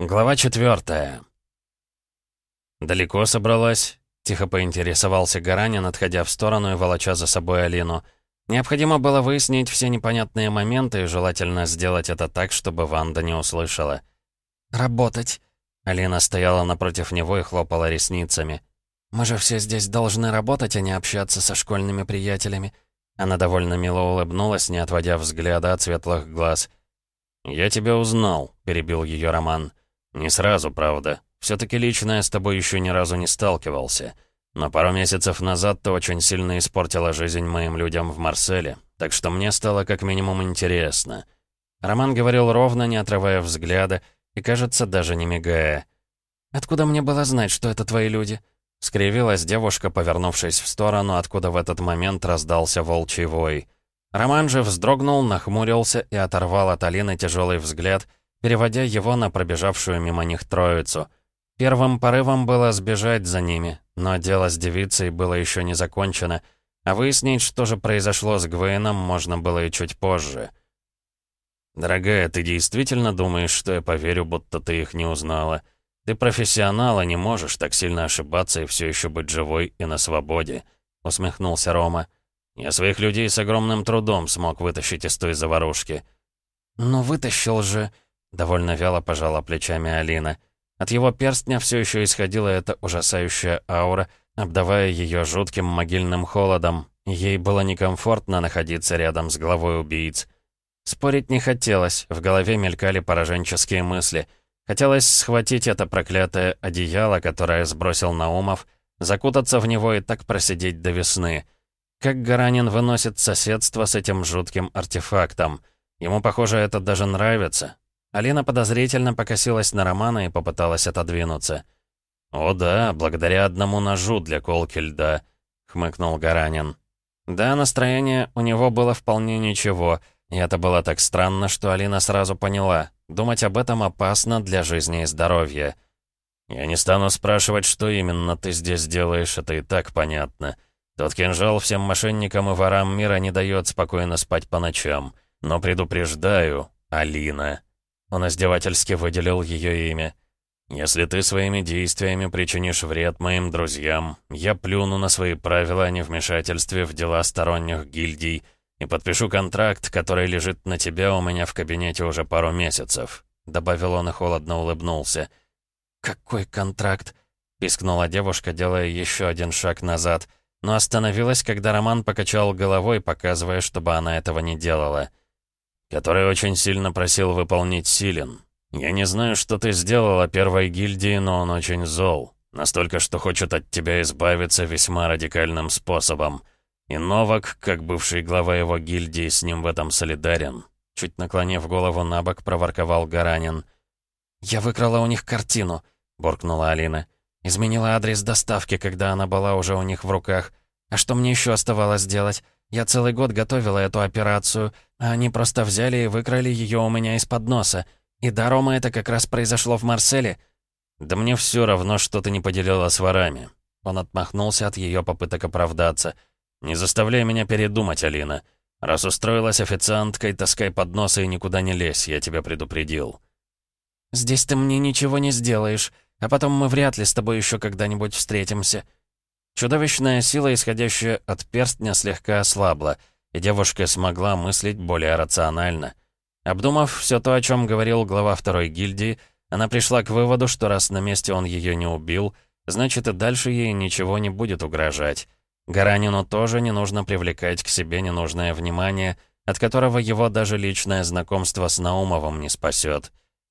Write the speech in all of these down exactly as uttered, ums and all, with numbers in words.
Глава четвертая. «Далеко собралась?» — тихо поинтересовался Гаранин, отходя в сторону и волоча за собой Алину. Необходимо было выяснить все непонятные моменты и желательно сделать это так, чтобы Ванда не услышала. «Работать!» — Алина стояла напротив него и хлопала ресницами. «Мы же все здесь должны работать, а не общаться со школьными приятелями». Она довольно мило улыбнулась, не отводя взгляда от светлых глаз. «Я тебя узнал», — перебил ее Роман. «Не сразу, правда. Все-таки лично я с тобой еще ни разу не сталкивался. Но пару месяцев назад ты очень сильно испортила жизнь моим людям в Марселе, так что мне стало как минимум интересно». Роман говорил ровно, не отрывая взгляда, и, кажется, даже не мигая. «Откуда мне было знать, что это твои люди?» — скривилась девушка, повернувшись в сторону, откуда в этот момент раздался волчий вой. Роман же вздрогнул, нахмурился и оторвал от Алины тяжелый взгляд, переводя его на пробежавшую мимо них троицу. Первым порывом было сбежать за ними, но дело с девицей было еще не закончено, а выяснить, что же произошло с Гвейном, можно было и чуть позже. «Дорогая, ты действительно думаешь, что я поверю, будто ты их не узнала? Ты профессионал, и не можешь так сильно ошибаться и все еще быть живой и на свободе», — усмехнулся Рома. «Я своих людей с огромным трудом смог вытащить из той заварушки». «Но вытащил же...» — довольно вяло пожала плечами Алина. От его перстня все еще исходила эта ужасающая аура, обдавая ее жутким могильным холодом. Ей было некомфортно находиться рядом с главой убийц. Спорить не хотелось, в голове мелькали пораженческие мысли. Хотелось схватить это проклятое одеяло, которое сбросил Наумов, закутаться в него и так просидеть до весны. Как Гаранин выносит соседство с этим жутким артефактом. Ему, похоже, это даже нравится. Алина подозрительно покосилась на Романа и попыталась отодвинуться. «О да, благодаря одному ножу для колки льда», — хмыкнул Гаранин. Да, настроение у него было вполне ничего, и это было так странно, что Алина сразу поняла. Думать об этом опасно для жизни и здоровья. «Я не стану спрашивать, что именно ты здесь делаешь, это и так понятно. Тот кинжал всем мошенникам и ворам мира не дает спокойно спать по ночам. Но предупреждаю, Алина». Он издевательски выделил ее имя. «Если ты своими действиями причинишь вред моим друзьям, я плюну на свои правила о невмешательстве в дела сторонних гильдий и подпишу контракт, который лежит на тебя у меня в кабинете уже пару месяцев», — добавил он и холодно улыбнулся. «Какой контракт?» — пискнула девушка, делая еще один шаг назад, но остановилась, когда Роман покачал головой, показывая, чтобы она этого не делала. «Который очень сильно просил выполнить Силен. Я не знаю, что ты сделала первой гильдии, но он очень зол. Настолько, что хочет от тебя избавиться весьма радикальным способом. И Новак, как бывший глава его гильдии, с ним в этом солидарен». Чуть наклонив голову на бок, проворковал Гаранин. «Я выкрала у них картину», — буркнула Алина. «Изменила адрес доставки, когда она была уже у них в руках. А что мне еще оставалось делать? Я целый год готовила эту операцию, а они просто взяли и выкрали ее у меня из-под носа. И да, Рома, это как раз произошло в Марселе». «Да мне все равно, что ты не поделила с ворами». Он отмахнулся от ее попыток оправдаться. «Не заставляй меня передумать, Алина. Раз устроилась официанткой, таскай подносы и никуда не лезь, я тебя предупредил». «Здесь ты мне ничего не сделаешь, а потом мы вряд ли с тобой еще когда-нибудь встретимся». Чудовищная сила, исходящая от перстня, слегка ослабла, и девушка смогла мыслить более рационально. Обдумав все то, о чем говорил глава второй гильдии, она пришла к выводу, что раз на месте он ее не убил, значит и дальше ей ничего не будет угрожать. Гаранину тоже не нужно привлекать к себе ненужное внимание, от которого его даже личное знакомство с Наумовым не спасет.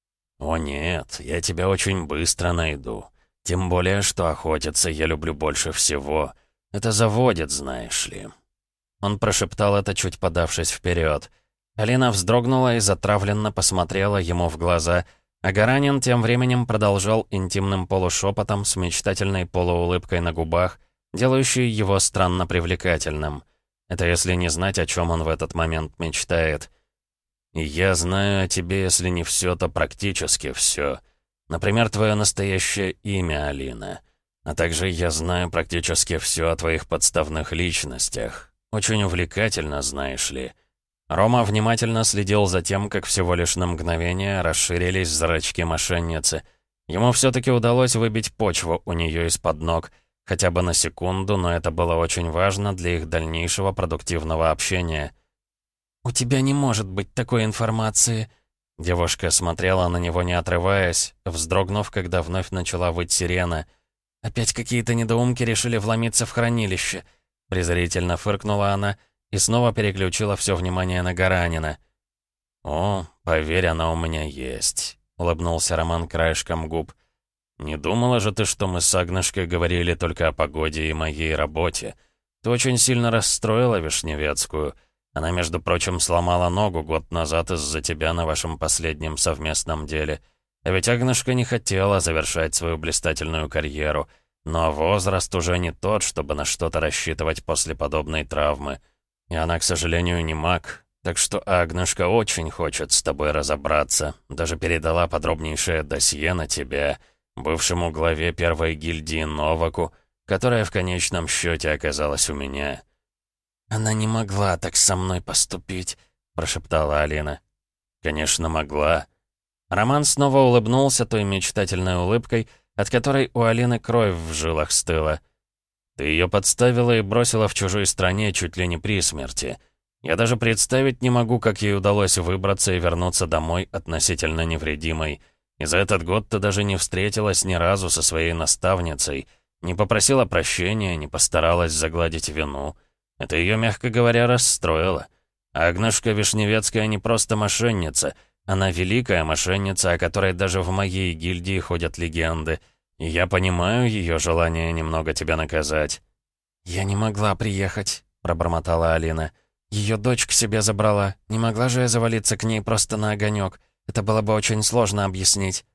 «О нет, я тебя очень быстро найду. Тем более, что охотиться я люблю больше всего. Это заводит, знаешь ли». Он прошептал это, чуть подавшись вперед. Алина вздрогнула и затравленно посмотрела ему в глаза, а Гаранин тем временем продолжал интимным полушепотом с мечтательной полуулыбкой на губах, делающей его странно привлекательным. Это если не знать, о чем он в этот момент мечтает. «И я знаю о тебе, если не все, то практически все. Например, твое настоящее имя, Алина. А также я знаю практически все о твоих подставных личностях. Очень увлекательно, знаешь ли. Рома внимательно следил за тем, как всего лишь на мгновение расширились зрачки мошенницы. Ему все-таки удалось выбить почву у нее из-под ног, хотя бы на секунду, но это было очень важно для их дальнейшего продуктивного общения. «У тебя не может быть такой информации!» Девушка смотрела на него, не отрываясь, вздрогнув, когда вновь начала выть сирена. «Опять какие-то недоумки решили вломиться в хранилище!» Презрительно фыркнула она и снова переключила все внимание на Гаранина. «О, поверь, она у меня есть», — улыбнулся Роман краешком губ. «Не думала же ты, что мы с Агнешкой говорили только о погоде и моей работе. Ты очень сильно расстроила Вишневецкую. Она, между прочим, сломала ногу год назад из-за тебя на вашем последнем совместном деле. А ведь Агнешка не хотела завершать свою блистательную карьеру. Но возраст уже не тот, чтобы на что-то рассчитывать после подобной травмы. И она, к сожалению, не маг. Так что Агнешка очень хочет с тобой разобраться. Даже передала подробнейшее досье на тебя, бывшему главе первой гильдии Новаку, которая в конечном счете оказалась у меня». «Она не могла так со мной поступить», — прошептала Алина. «Конечно, могла». Роман снова улыбнулся той мечтательной улыбкой, от которой у Алины кровь в жилах стыла. «Ты ее подставила и бросила в чужой стране чуть ли не при смерти. Я даже представить не могу, как ей удалось выбраться и вернуться домой относительно невредимой. И за этот год ты даже не встретилась ни разу со своей наставницей, не попросила прощения, не постаралась загладить вину. Это ее, мягко говоря, расстроило. Агнешка Вишневецкая не просто мошенница, она великая мошенница, о которой даже в моей гильдии ходят легенды. И я понимаю ее желание немного тебя наказать». «Я не могла приехать», — пробормотала Алина. «Ее дочь к себе забрала. Не могла же я завалиться к ней просто на огонек. Это было бы очень сложно объяснить».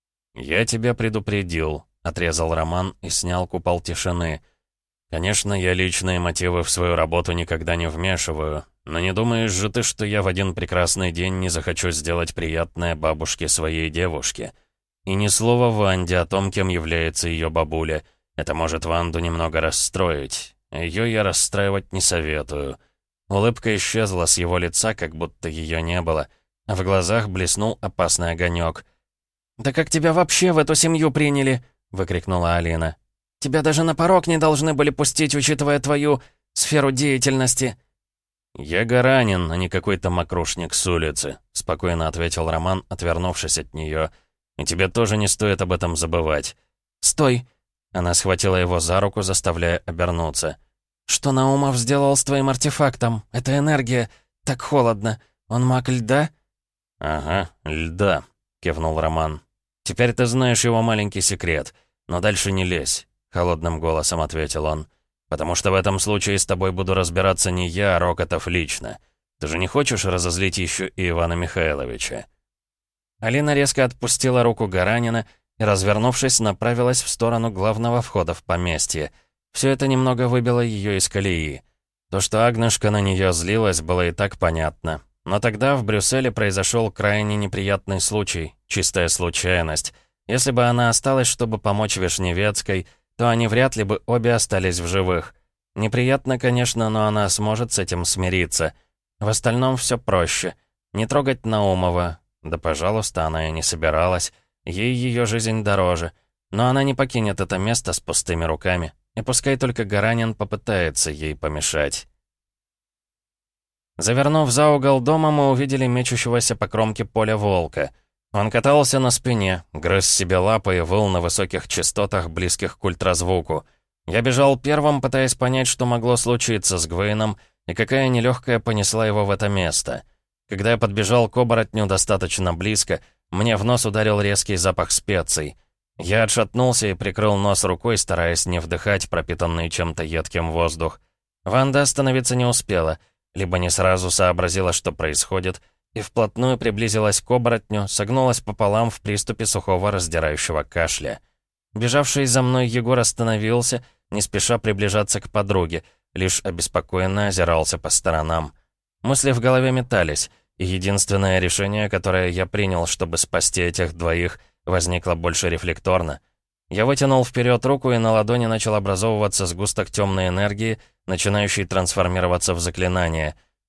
«Я тебя предупредил», — отрезал Роман и снял купол тишины. «Конечно, я личные мотивы в свою работу никогда не вмешиваю, но не думаешь же ты, что я в один прекрасный день не захочу сделать приятное бабушке своей девушке? И ни слова Ванде о том, кем является ее бабуля. Это может Ванду немного расстроить. Ее я расстраивать не советую». Улыбка исчезла с его лица, как будто ее не было, а в глазах блеснул опасный огонек. «Да как тебя вообще в эту семью приняли?» — выкрикнула Алина. «Тебя даже на порог не должны были пустить, учитывая твою сферу деятельности». «Я Гаранин, а не какой-то мокрушник с улицы», — спокойно ответил Роман, отвернувшись от нее. «И тебе тоже не стоит об этом забывать». «Стой!» — она схватила его за руку, заставляя обернуться. «Что Наумов сделал с твоим артефактом? Это энергия. Так холодно. Он маг льда?» «Ага, льда», — кивнул Роман. «Теперь ты знаешь его маленький секрет, но дальше не лезь», — холодным голосом ответил он. «Потому что в этом случае с тобой буду разбираться не я, а Рокотов лично. Ты же не хочешь разозлить еще и Ивана Михайловича?» Алина резко отпустила руку Гаранина и, развернувшись, направилась в сторону главного входа в поместье. Все это немного выбило ее из колеи. То, что Агнешка на нее злилась, было и так понятно. Но тогда в Брюсселе произошел крайне неприятный случай, чистая случайность. Если бы она осталась, чтобы помочь Вишневецкой, то они вряд ли бы обе остались в живых. Неприятно, конечно, но она сможет с этим смириться. В остальном все проще. Не трогать Наумова. Да, пожалуйста, она и не собиралась. Ей ее жизнь дороже. Но она не покинет это место с пустыми руками. И пускай только Гаранин попытается ей помешать. Завернув за угол дома, мы увидели мечущегося по кромке поля волка. Он катался на спине, грыз себе лапы и выл на высоких частотах, близких к ультразвуку. Я бежал первым, пытаясь понять, что могло случиться с Гвейном, и какая нелегкая понесла его в это место. Когда я подбежал к оборотню достаточно близко, мне в нос ударил резкий запах специй. Я отшатнулся и прикрыл нос рукой, стараясь не вдыхать пропитанный чем-то едким воздух. Ванда остановиться не успела, либо не сразу сообразила, что происходит, и вплотную приблизилась к оборотню, согнулась пополам в приступе сухого раздирающего кашля. Бежавший за мной Егор остановился, не спеша приближаться к подруге, лишь обеспокоенно озирался по сторонам. Мысли в голове метались, и единственное решение, которое я принял, чтобы спасти этих двоих, возникло больше рефлекторно. Я вытянул вперед руку, и на ладони начал образовываться сгусток темной энергии, начинающий трансформироваться в заклинание.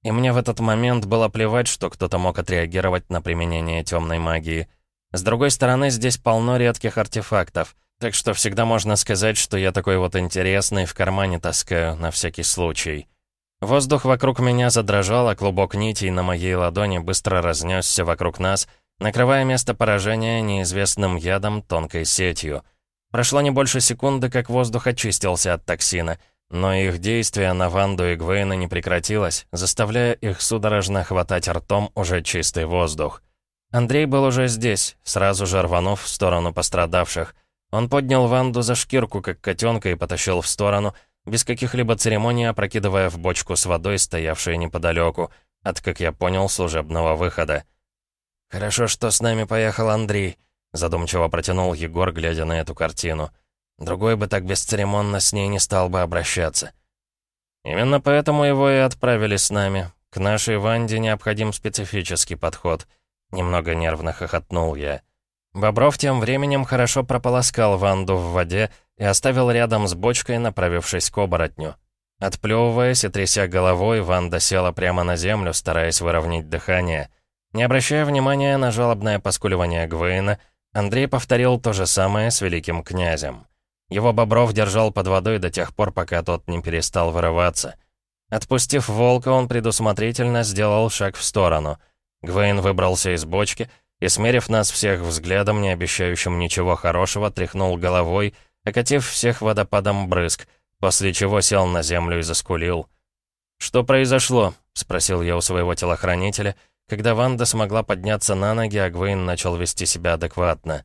И мне в этот момент было плевать, что кто-то мог отреагировать на применение темной магии. С другой стороны, здесь полно редких артефактов, так что всегда можно сказать, что я такой вот интересный, в кармане таскаю, на всякий случай. Воздух вокруг меня задрожал, а клубок нитей на моей ладони быстро разнесся вокруг нас, накрывая место поражения неизвестным ядом тонкой сетью. Прошло не больше секунды, как воздух очистился от токсина, но их действие на Ванду и Гвейна не прекратилось, заставляя их судорожно хватать ртом уже чистый воздух. Андрей был уже здесь, сразу же рванув в сторону пострадавших. Он поднял Ванду за шкирку, как котенка, и потащил в сторону, без каких-либо церемоний опрокидывая в бочку с водой, стоявшую неподалеку, от, как я понял, служебного выхода. «Хорошо, что с нами поехал Андрей», — задумчиво протянул Егор, глядя на эту картину. «Другой бы так бесцеремонно с ней не стал бы обращаться». «Именно поэтому его и отправили с нами. К нашей Ванде необходим специфический подход», — немного нервно хохотнул я. Бобров тем временем хорошо прополоскал Ванду в воде и оставил рядом с бочкой, направившись к оборотню. Отплевываясь и тряся головой, Ванда села прямо на землю, стараясь выровнять дыхание. Не обращая внимания на жалобное поскуливание Гвейна, Андрей повторил то же самое с великим князем. Его Бобров держал под водой до тех пор, пока тот не перестал вырываться. Отпустив волка, он предусмотрительно сделал шаг в сторону. Гвейн выбрался из бочки и, смерив нас всех взглядом, не обещающим ничего хорошего, тряхнул головой, окатив всех водопадом брызг, после чего сел на землю и заскулил. «Что произошло?» — спросил я у своего телохранителя, когда Ванда смогла подняться на ноги, а Гвейн начал вести себя адекватно.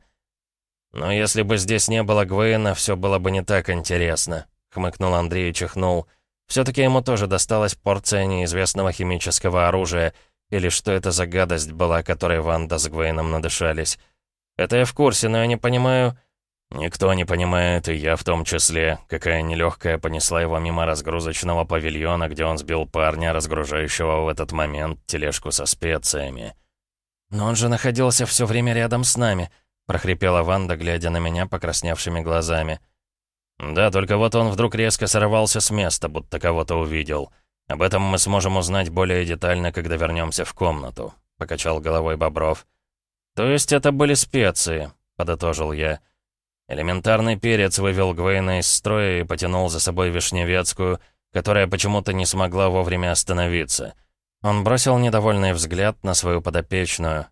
«Но если бы здесь не было Гвейна, все было бы не так интересно», — хмыкнул Андрей и чихнул. «Все-таки ему тоже досталась порция неизвестного химического оружия, или что это за гадость была, которой Ванда с Гвейном надышались. Это я в курсе, но я не понимаю...» «Никто не понимает, и я в том числе, какая нелегкая понесла его мимо разгрузочного павильона, где он сбил парня, разгружающего в этот момент тележку со специями». «Но он же находился все время рядом с нами», — прохрипела Ванда, глядя на меня покрасневшими глазами. «Да, только вот он вдруг резко сорвался с места, будто кого-то увидел. Об этом мы сможем узнать более детально, когда вернемся в комнату», — покачал головой Бобров. «То есть это были специи», — подытожил я. Элементарный перец вывел Гвейна из строя и потянул за собой Вишневецкую, которая почему-то не смогла вовремя остановиться. Он бросил недовольный взгляд на свою подопечную.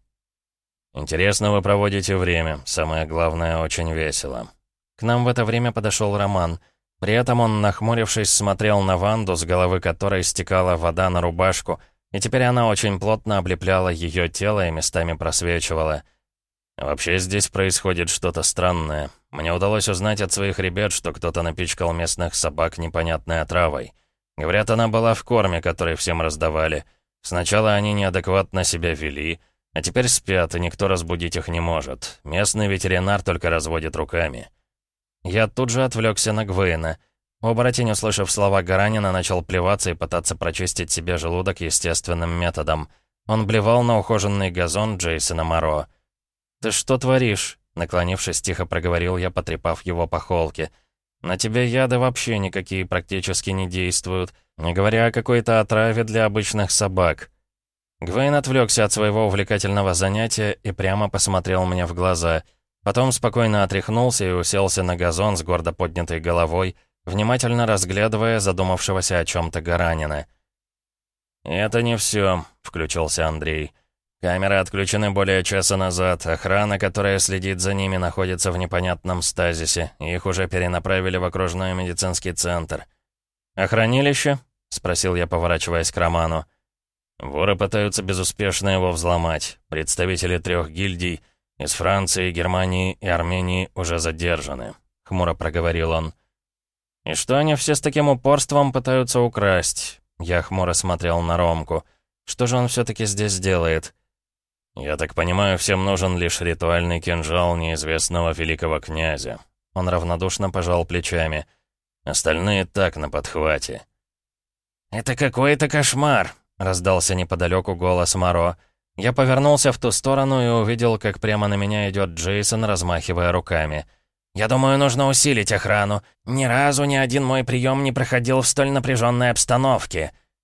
«Интересно вы проводите время. Самое главное, очень весело». К нам в это время подошел Роман. При этом он, нахмурившись, смотрел на Ванду, с головы которой стекала вода на рубашку, и теперь она очень плотно облепляла ее тело и местами просвечивала. «Вообще здесь происходит что-то странное. Мне удалось узнать от своих ребят, что кто-то напичкал местных собак непонятной отравой. Говорят, она была в корме, который всем раздавали. Сначала они неадекватно себя вели, а теперь спят, и никто разбудить их не может. Местный ветеринар только разводит руками». Я тут же отвлекся на Гвейна. Оборотень, услышав слова Гаранина, начал плеваться и пытаться прочистить себе желудок естественным методом. Он блевал на ухоженный газон Джейсона Моро. «Ты что творишь?» — наклонившись, тихо проговорил я, потрепав его по холке. «На тебя яды вообще никакие практически не действуют, не говоря о какой-то отраве для обычных собак». Гвейн отвлекся от своего увлекательного занятия и прямо посмотрел мне в глаза. Потом спокойно отряхнулся и уселся на газон с гордо поднятой головой, внимательно разглядывая задумавшегося о чем-то Гаранина. «Это не все», — включился Андрей. «Камеры отключены более часа назад. Охрана, которая следит за ними, находится в непонятном стазисе. Их уже перенаправили в окружной медицинский центр». «А хранилище?» — спросил я, поворачиваясь к Роману. «Воры пытаются безуспешно его взломать. Представители трех гильдий из Франции, Германии и Армении уже задержаны», — хмуро проговорил он. «И что они все с таким упорством пытаются украсть?» Я хмуро смотрел на Ромку. «Что же он все-таки здесь делает?» «Я так понимаю, всем нужен лишь ритуальный кинжал неизвестного великого князя». Он равнодушно пожал плечами. «Остальные так на подхвате». «Это какой-то кошмар!» — раздался неподалеку голос Моро. Я повернулся в ту сторону и увидел, как прямо на меня идет Джейсон, размахивая руками. «Я думаю, нужно усилить охрану. Ни разу ни один мой прием не проходил в столь напряженной обстановке».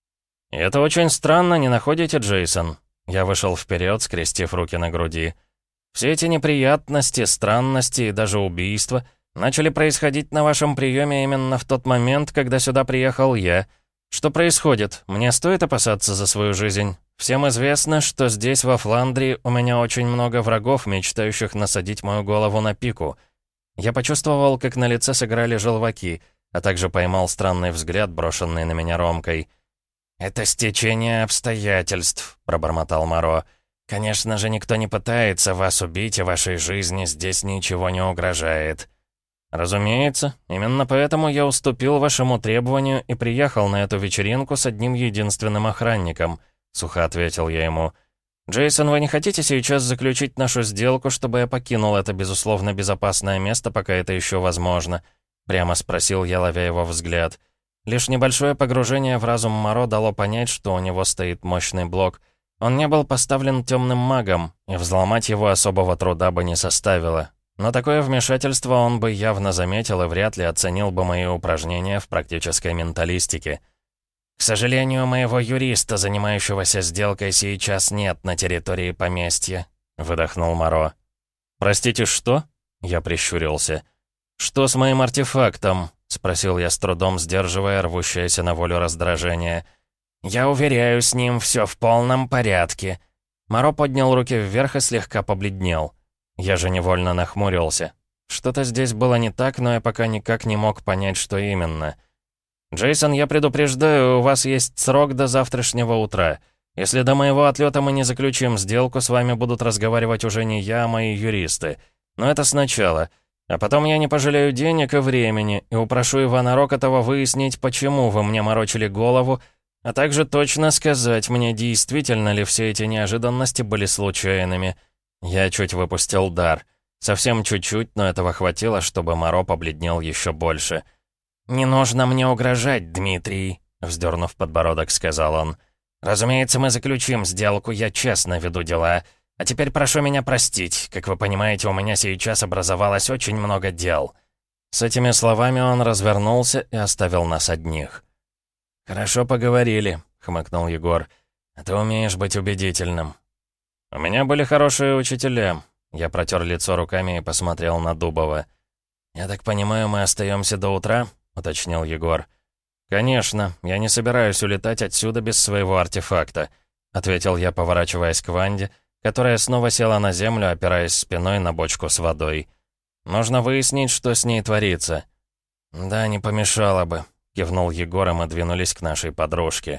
И это очень странно, не находите, Джейсон?» Я вышел вперед, скрестив руки на груди. «Все эти неприятности, странности и даже убийства начали происходить на вашем приеме именно в тот момент, когда сюда приехал я. Что происходит? Мне стоит опасаться за свою жизнь? Всем известно, что здесь, во Фландрии, у меня очень много врагов, мечтающих насадить мою голову на пику». Я почувствовал, как на лице сыграли желваки, а также поймал странный взгляд, брошенный на меня Ромкой. «Это стечение обстоятельств», — пробормотал Моро. «Конечно же, никто не пытается вас убить, и вашей жизни здесь ничего не угрожает». «Разумеется, именно поэтому я уступил вашему требованию и приехал на эту вечеринку с одним единственным охранником», — сухо ответил я ему. «Джейсон, вы не хотите сейчас заключить нашу сделку, чтобы я покинул это, безусловно, безопасное место, пока это еще возможно?» — прямо спросил я, ловя его взгляд. Лишь небольшое погружение в разум Моро дало понять, что у него стоит мощный блок. Он не был поставлен темным магом, и взломать его особого труда бы не составило. Но такое вмешательство он бы явно заметил и вряд ли оценил бы мои упражнения в практической менталистике. «К сожалению, моего юриста, занимающегося сделкой, сейчас нет на территории поместья», — выдохнул Моро. «Простите, что?» — я прищурился. «Что с моим артефактом?» — спросил я с трудом, сдерживая рвущееся на волю раздражение. «Я уверяю, с ним все в полном порядке». Моро поднял руки вверх и слегка побледнел. Я же невольно нахмурился. Что-то здесь было не так, но я пока никак не мог понять, что именно. «Джейсон, я предупреждаю, у вас есть срок до завтрашнего утра. Если до моего отлета мы не заключим сделку, с вами будут разговаривать уже не я, а мои юристы. Но это сначала. А потом я не пожалею денег и времени, и упрошу Ивана Рокотова выяснить, почему вы мне морочили голову, а также точно сказать мне, действительно ли все эти неожиданности были случайными». Я чуть выпустил дар. Совсем чуть-чуть, но этого хватило, чтобы Моро побледнел еще больше. «Не нужно мне угрожать, Дмитрий», — вздернув подбородок, сказал он. «Разумеется, мы заключим сделку, я честно веду дела. А теперь прошу меня простить. Как вы понимаете, у меня сейчас образовалось очень много дел». С этими словами он развернулся и оставил нас одних. «Хорошо поговорили», — хмыкнул Егор. «А ты умеешь быть убедительным». «У меня были хорошие учителя». Я протер лицо руками и посмотрел на Дубова. «Я так понимаю, мы остаемся до утра?» — уточнил Егор. «Конечно, я не собираюсь улетать отсюда без своего артефакта», — ответил я, поворачиваясь к Ванде, которая снова села на землю, опираясь спиной на бочку с водой. «Нужно выяснить, что с ней творится». «Да, не помешало бы», — кивнул Егор, и мы двинулись к нашей подружке.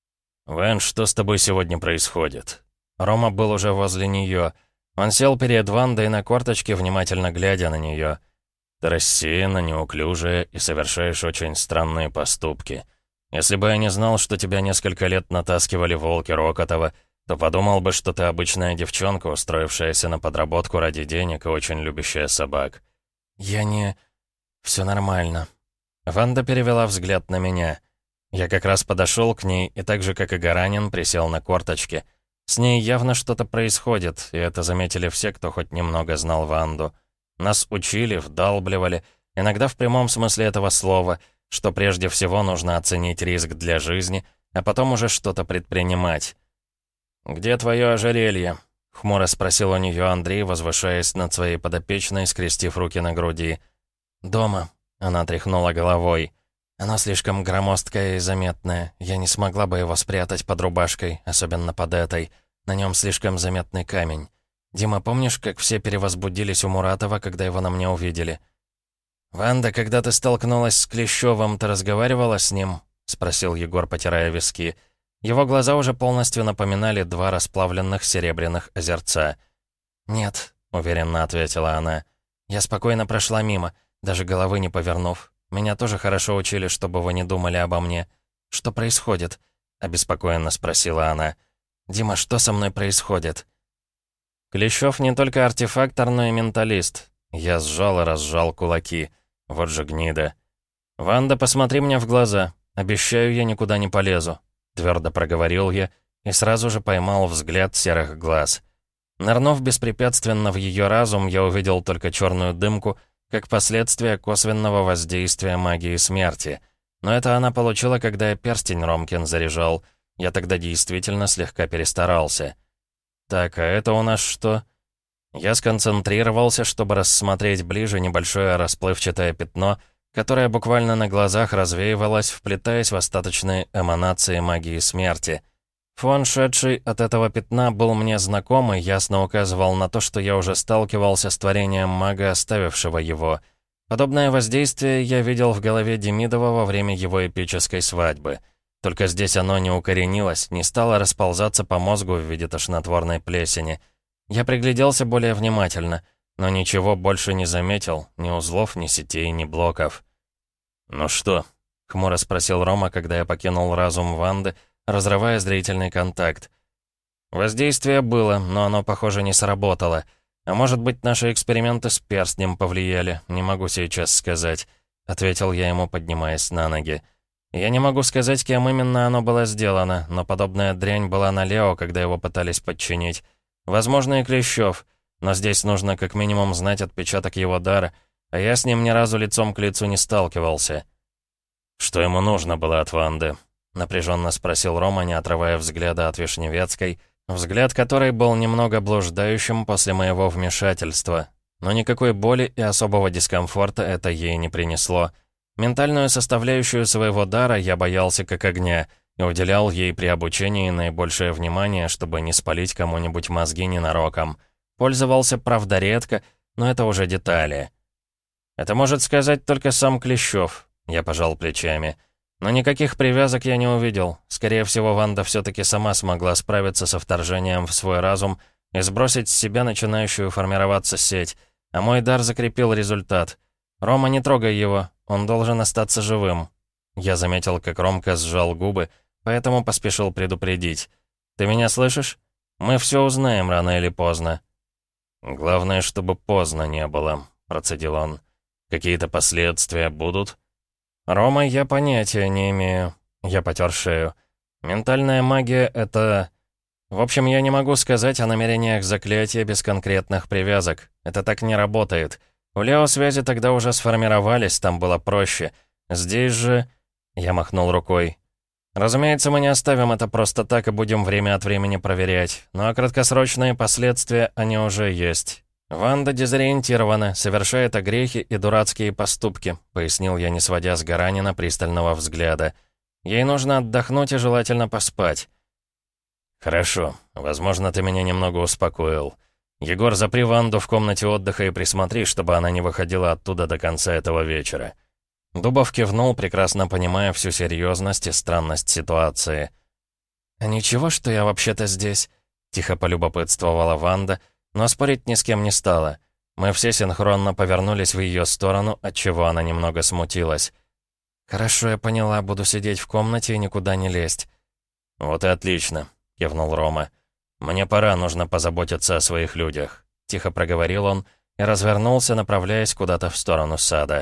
«Вэн, что с тобой сегодня происходит?» Рома был уже возле нее. Он сел перед Вандой на корточке, внимательно глядя на нее. «Ты рассеяна, неуклюжая и совершаешь очень странные поступки. Если бы я не знал, что тебя несколько лет натаскивали волки Рокотова, то подумал бы, что ты обычная девчонка, устроившаяся на подработку ради денег и очень любящая собак». «Я не... все нормально». Ванда перевела взгляд на меня. Я как раз подошел к ней и так же, как и Гаранин, присел на корточки. С ней явно что-то происходит, и это заметили все, кто хоть немного знал Ванду. Нас учили, вдалбливали, иногда в прямом смысле этого слова, что прежде всего нужно оценить риск для жизни, а потом уже что-то предпринимать. «Где твое ожерелье?» — хмуро спросил у нее Андрей, возвышаясь над своей подопечной, скрестив руки на груди. «Дома», — она тряхнула головой. «Оно слишком громоздкое и заметное. Я не смогла бы его спрятать под рубашкой, особенно под этой. На нем слишком заметный камень. Дима, помнишь, как все перевозбудились у Муратова, когда его на мне увидели?» «Ванда, когда ты столкнулась с Клещевым, ты разговаривала с ним?» — спросил Егор, потирая виски. Его глаза уже полностью напоминали два расплавленных серебряных озерца. «Нет», — уверенно ответила она. «Я спокойно прошла мимо, даже головы не повернув. Меня тоже хорошо учили, чтобы вы не думали обо мне. Что происходит?» — обеспокоенно спросила она. «Дима, что со мной происходит?» «Клещев не только артефактор, но и менталист». Я сжал и разжал кулаки. Вот же гнида. «Ванда, посмотри мне в глаза. Обещаю, я никуда не полезу», — твердо проговорил я и сразу же поймал взгляд серых глаз. Нырнув беспрепятственно в ее разум, я увидел только черную дымку, как последствие косвенного воздействия магии смерти. Но это она получила, когда я перстень Ромкин заряжал. Я тогда действительно слегка перестарался. Так, а это у нас что? Я сконцентрировался, чтобы рассмотреть ближе небольшое расплывчатое пятно, которое буквально на глазах развеивалось, вплетаясь в остаточные эманации магии смерти. Фон, шедший от этого пятна, был мне знаком и ясно указывал на то, что я уже сталкивался с творением мага, оставившего его. Подобное воздействие я видел в голове Демидова во время его эпической свадьбы. Только здесь оно не укоренилось, не стало расползаться по мозгу в виде тошнотворной плесени. Я пригляделся более внимательно, но ничего больше не заметил, ни узлов, ни сетей, ни блоков. «Ну что?» — хмуро спросил Рома, когда я покинул разум Ванды, разрывая зрительный контакт. Воздействие было, но оно, похоже, не сработало. А может быть, наши эксперименты с перстнем повлияли, не могу сейчас сказать, — ответил я ему, поднимаясь на ноги. Я не могу сказать, кем именно оно было сделано, но подобная дрянь была на Лео, когда его пытались подчинить. Возможно, и Клещев, но здесь нужно как минимум знать отпечаток его дара, а я с ним ни разу лицом к лицу не сталкивался. «Что ему нужно было от Ванды?» — напряженно спросил Рома, не отрывая взгляда от Вишневецкой, взгляд которой был немного блуждающим после моего вмешательства. Но никакой боли и особого дискомфорта это ей не принесло. Ментальную составляющую своего дара я боялся как огня и уделял ей при обучении наибольшее внимание, чтобы не спалить кому-нибудь мозги ненароком. Пользовался, правда, редко, но это уже детали. «Это может сказать только сам Клещев», — я пожал плечами. Но никаких привязок я не увидел. Скорее всего, Ванда все-таки сама смогла справиться со вторжением в свой разум и сбросить с себя начинающую формироваться сеть, а мой дар закрепил результат. «Рома, не трогай его, он должен остаться живым». Я заметил, как Ромка сжал губы, поэтому поспешил предупредить. «Ты меня слышишь? Мы все узнаем рано или поздно». «Главное, чтобы поздно не было», — процедил он. «Какие-то последствия будут?» «Рома, я понятия не имею». Я потер шею. «Ментальная магия — это...» «В общем, я не могу сказать о намерениях заклятия без конкретных привязок. Это так не работает. У Лео связи тогда уже сформировались, там было проще. Здесь же...» Я махнул рукой. «Разумеется, мы не оставим это просто так и будем время от времени проверять. Ну а краткосрочные последствия, они уже есть». «Ванда дезориентирована, совершает огрехи и дурацкие поступки», — пояснил я, не сводя с Гаранина пристального взгляда. «Ей нужно отдохнуть и желательно поспать». «Хорошо. Возможно, ты меня немного успокоил. Егор, запри Ванду в комнате отдыха и присмотри, чтобы она не выходила оттуда до конца этого вечера». Дубов кивнул, прекрасно понимая всю серьезность и странность ситуации. «А ничего, что я вообще-то здесь?» — тихо полюбопытствовала Ванда, но спорить ни с кем не стала. Мы все синхронно повернулись в ее сторону, отчего она немного смутилась. «Хорошо, я поняла, буду сидеть в комнате и никуда не лезть». «Вот и отлично», — кивнул Рома. «Мне пора, нужно позаботиться о своих людях», — тихо проговорил он и развернулся, направляясь куда-то в сторону сада.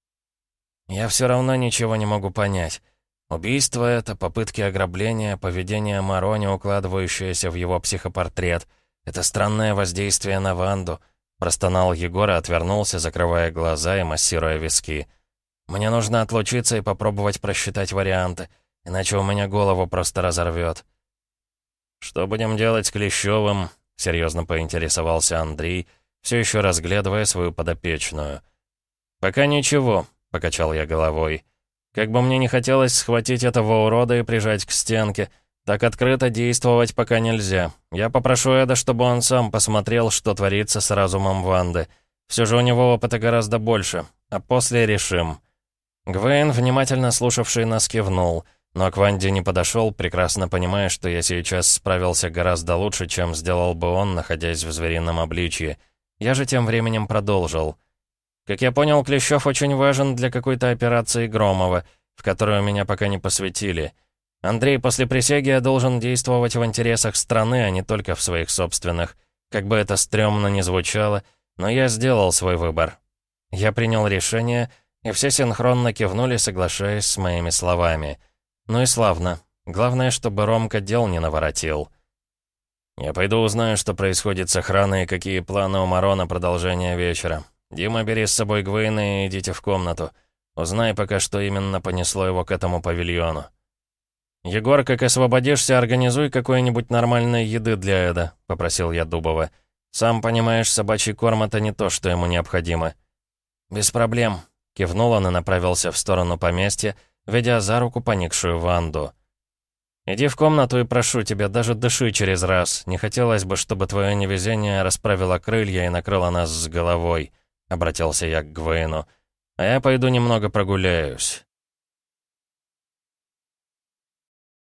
«Я все равно ничего не могу понять. Убийство это, попытки ограбления, поведение Моро, не укладывающееся в его психопортрет. Это странное воздействие на Ванду», — простонал Егор и отвернулся, закрывая глаза и массируя виски. «Мне нужно отлучиться и попробовать просчитать варианты, иначе у меня голову просто разорвет». «Что будем делать с Клещевым?» — серьезно поинтересовался Андрей, все еще разглядывая свою подопечную. «Пока ничего», — покачал я головой. «Как бы мне не хотелось схватить этого урода и прижать к стенке, так открыто действовать пока нельзя. Я попрошу Эда, чтобы он сам посмотрел, что творится с разумом Ванды. Все же у него опыта гораздо больше, а после решим». Гвейн, внимательно слушавший нас, кивнул, но к Ванде не подошел, прекрасно понимая, что я сейчас справился гораздо лучше, чем сделал бы он, находясь в зверином обличье. Я же тем временем продолжил. «Как я понял, Клещев очень важен для какой-то операции Громова, в которую меня пока не посвятили. Андрей, после присяги я должен действовать в интересах страны, а не только в своих собственных. Как бы это стрёмно ни звучало, но я сделал свой выбор». Я принял решение, и все синхронно кивнули, соглашаясь с моими словами. Ну и славно. Главное, чтобы Ромка дел не наворотил. «Я пойду узнаю, что происходит с охраной и какие планы у Моро на продолжение вечера. Дима, бери с собой Гвейна и идите в комнату. Узнай пока, что именно понесло его к этому павильону». «Егор, как освободишься, организуй какой-нибудь нормальной еды для Эда», — попросил я Дубова. «Сам понимаешь, собачий корм — это не то, что ему необходимо». «Без проблем», — кивнул он и направился в сторону поместья, ведя за руку поникшую Ванду. «Иди в комнату и прошу тебя, даже дыши через раз. Не хотелось бы, чтобы твое невезение расправило крылья и накрыло нас с головой», — обратился я к Гвейну. «А я пойду немного прогуляюсь».